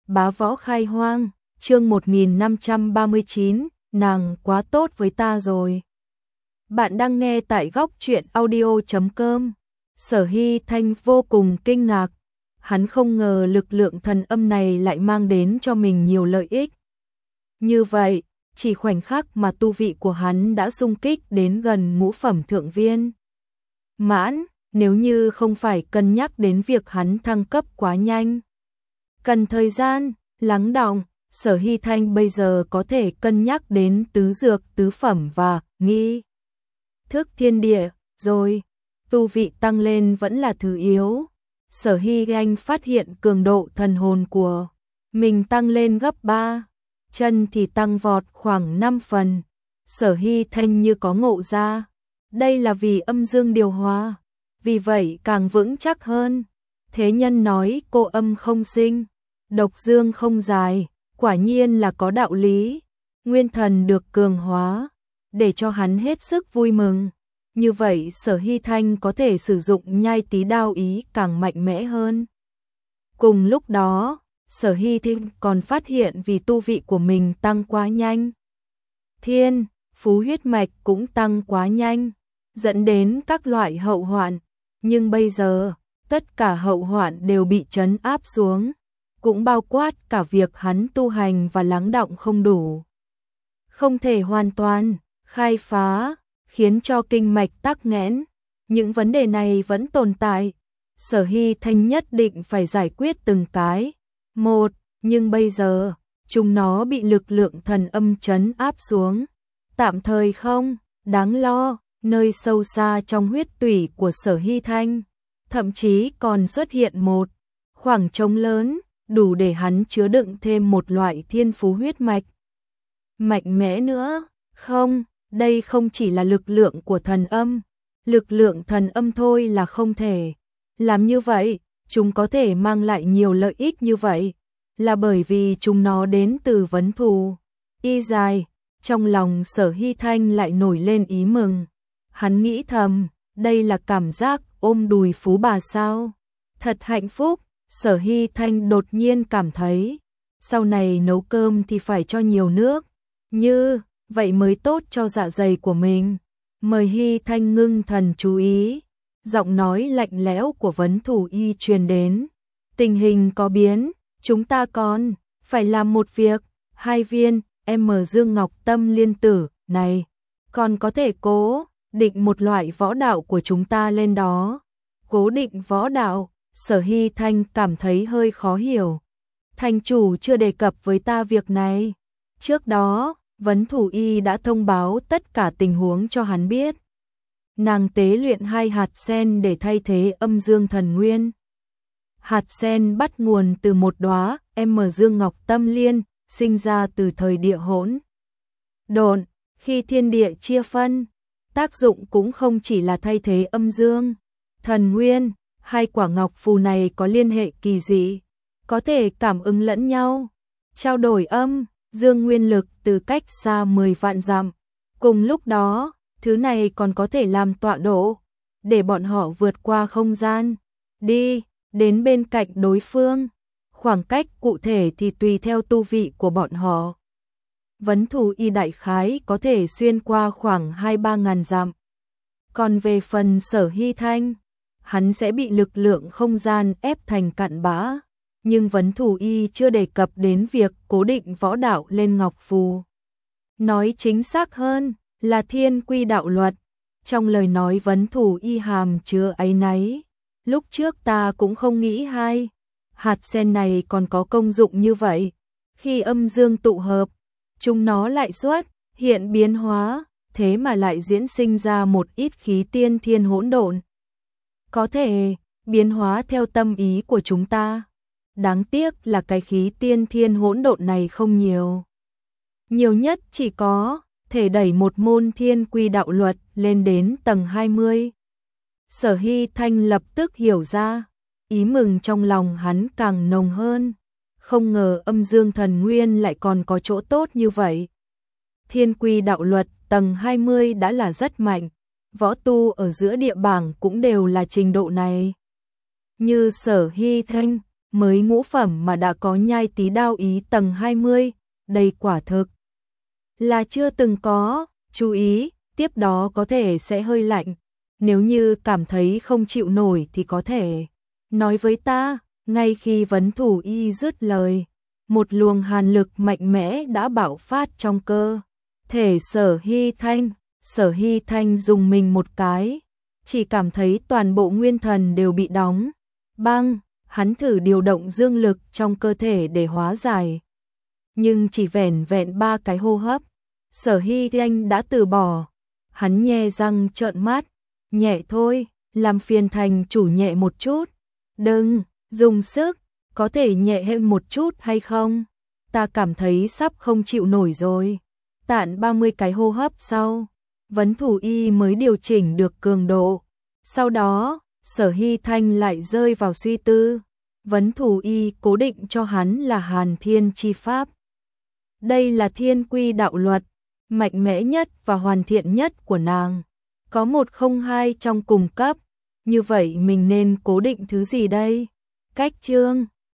Bá Võ Khai Hoang, chương 1539, nàng quá tốt với ta rồi. Bạn đang nghe tại góc truyện audio.com. Sở Hy Thanh vô cùng kinh ngạc, hắn không ngờ lực lượng thần âm này lại mang đến cho mình nhiều lợi ích. Như vậy, chỉ khoảnh khắc mà tu vị của hắn đã xung kích đến gần ngũ phẩm thượng viên mãn, nếu như không phải cân nhắc đến việc hắn thăng cấp quá nhanh, cần thời gian lắng đọng, Sở Hy Thanh bây giờ có thể cân nhắc đến tứ dược tứ phẩm và nghi thức thiên địa rồi. Tu vị tăng lên vẫn là thứ yếu. Sở Hy Thanh phát hiện cường độ thần hồn của mình tăng lên gấp 3, chân thì tăng vọt khoảng 5 phần. Sở Hy Thanh như có ngộ ra, đây là vì âm dương điều hòa, vì vậy càng vững chắc hơn. Thế nhân nói cô âm không sinh, độc dương không dài, quả nhiên là có đạo lý. Nguyên thần được cường hóa, để cho hắn hết sức vui mừng. Như vậy Sở Hy Thanh có thể sử dụng nhai tí đao ý càng mạnh mẽ hơn. Cùng lúc đó, Sở Hy Thanh còn phát hiện vì tu vị của mình tăng quá nhanh, thiên, phú huyết mạch cũng tăng quá nhanh, dẫn đến các loại hậu hoạn. Nhưng bây giờ, tất cả hậu hoạn đều bị trấn áp xuống, cũng bao quát cả việc hắn tu hành và lắng đọng không đủ, không thể hoàn toàn khai phá, khiến cho kinh mạch tắc nghẽn. Những vấn đề này vẫn tồn tại, Sở Hy Thanh nhất định phải giải quyết từng cái một, nhưng bây giờ chúng nó bị lực lượng thần âm trấn áp xuống, tạm thời không đáng lo. Nơi sâu xa trong huyết tủy của Sở Hy Thanh, thậm chí còn xuất hiện một khoảng trống lớn, đủ để hắn chứa đựng thêm một loại thiên phú huyết mạch mạnh mẽ nữa. Không, đây không chỉ là lực lượng của thần âm, lực lượng thần âm thôi là không thể. Làm như vậy, chúng có thể mang lại nhiều lợi ích như vậy, là bởi vì chúng nó đến từ vấn thù y dài. Trong lòng Sở Hy Thanh lại nổi lên ý mừng. Hắn nghĩ thầm, đây là cảm giác ôm đùi phú bà sao? Thật hạnh phúc. Sở Hy Thanh đột nhiên cảm thấy, sau này nấu cơm thì phải cho nhiều nước, như vậy mới tốt cho dạ dày của mình. Mời Hy Thanh ngưng thần chú ý, giọng nói lạnh lẽo của vấn thủ y truyền đến. Tình hình có biến, chúng ta còn phải làm một việc. 2 viên Dương Ngọc Tâm Liên Tử này còn có thể cố định một loại võ đạo của chúng ta lên đó. Cố định võ đạo? Sở Hy Thanh cảm thấy hơi khó hiểu. Thành chủ chưa đề cập với ta việc này. Trước đó, vấn thủ y đã thông báo tất cả tình huống cho hắn biết. Nàng tế luyện 2 hạt sen để thay thế âm dương thần nguyên. Hạt sen bắt nguồn từ một đóa Dương Ngọc Tâm Liên, sinh ra từ thời địa hỗn độn, khi thiên địa chia phân. Tác dụng cũng không chỉ là thay thế âm dương thần nguyên. 2 quả ngọc phù này có liên hệ kỳ dị, có thể cảm ứng lẫn nhau, trao đổi âm dương nguyên lực từ cách xa 10 vạn dặm. Cùng lúc đó, thứ này còn có thể làm tọa độ, để bọn họ vượt qua không gian, đi đến bên cạnh đối phương. Khoảng cách cụ thể thì tùy theo tu vị của bọn họ. Vấn thủ y đại khái có thể xuyên qua khoảng 2-3 ngàn dặm. Còn về phần Sở Hy Thanh, hắn sẽ bị lực lượng không gian ép thành cặn bã. Nhưng vấn thủ y chưa đề cập đến việc cố định võ đạo lên ngọc phù. Nói chính xác hơn là thiên quy đạo luật. Trong lời nói vấn thủ y hàm chứa áy náy. Lúc trước ta cũng không nghĩ 2 hạt sen này còn có công dụng như vậy. Khi âm dương tụ hợp, chúng nó lại xuất hiện biến hóa, thế mà lại diễn sinh ra một ít khí tiên thiên hỗn độn. Có thể biến hóa theo tâm ý của chúng ta. Đáng tiếc là cái khí tiên thiên hỗn độn này không nhiều. Nhiều nhất chỉ có thể đẩy một môn thiên quy đạo luật lên đến tầng 20. Sở Hy Thanh lập tức hiểu ra, ý mừng trong lòng hắn càng nồng hơn. Không ngờ âm dương thần nguyên lại còn có chỗ tốt như vậy. Thiên quy đạo luật tầng 20 đã là rất mạnh, võ tu ở giữa địa bảng cũng đều là trình độ này. Như Sở Hy Thanh, mới ngũ phẩm mà đã có nhai tí đao ý tầng 20, đây quả thực là chưa từng có. Chú ý, tiếp đó có thể sẽ hơi lạnh, nếu như cảm thấy không chịu nổi thì có thể nói với ta. Ngay khi Vấn Thủ Y dứt lời, một luồng hàn lực mạnh mẽ đã bạo phát trong cơ thể Sở Hy Thanh. Sở Hy Thanh dùng mình một cái, chỉ cảm thấy toàn bộ nguyên thần đều bị đóng băng. Hắn thử điều động dương lực trong cơ thể để hóa giải, nhưng chỉ vẻn vẹn 3 cái hô hấp, Sở Hy Thanh đã từ bỏ. Hắn nhe răng trợn mắt, nhẹ thôi, làm phiền thành chủ nhẹ một chút. Đừng, dùng sức, có thể nhẹ hơn một chút hay không? Ta cảm thấy sắp không chịu nổi rồi. Tạn 30 cái hô hấp sau, Vấn Thủ Y mới điều chỉnh được cường độ. Sau đó, Sở Hy Thanh lại rơi vào suy tư. Vấn Thủ Y cố định cho hắn là Hàn Thiên Chi Pháp. Đây là thiên quy đạo luật, mạnh mẽ nhất và hoàn thiện nhất của nàng. Có 102 trong cùng cấp, như vậy mình nên cố định thứ gì đây? Cách chương